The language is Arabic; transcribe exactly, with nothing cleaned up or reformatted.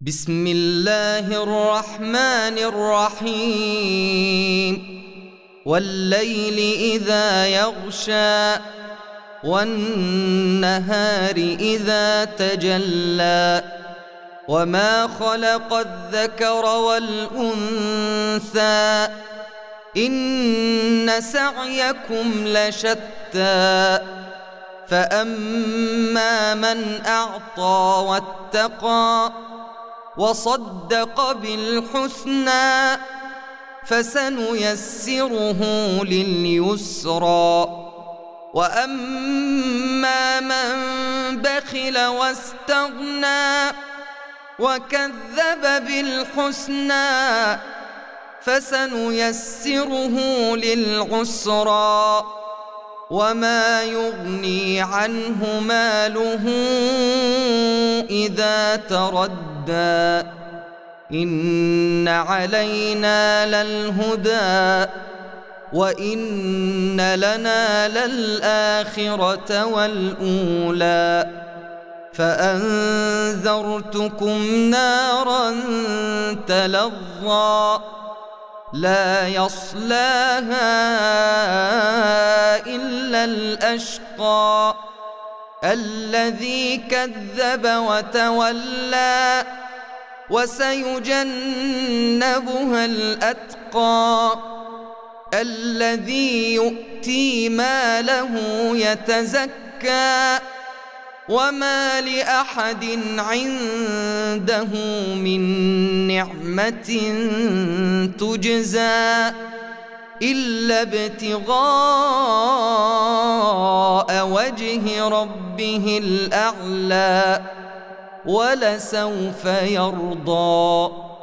بسم الله الرحمن الرحيم والليل إذا يغشى والنهار إذا تجلى وما خلق الذكر والأنثى إن سعيكم لشتى فأما من أعطى واتقى وصدق بالحسنى فسنيسره لليسرى وأما من بخل واستغنى وكذب بالحسنى فسنيسره للعسرى وما يغني عنه ماله إذا تردى إن علينا للهدى وإن لنا للآخرة والأولى فأنذرتكم نارا تلظى لا يصلاها إلا الأشقى الذي كذب وتولى وسيجنبها الأتقى الذي يؤتي ماله يتزكى وما لأحد عنده من نعمة تجزى إلا ابتغاء وجه ربه الأعلى ولسوف يرضى.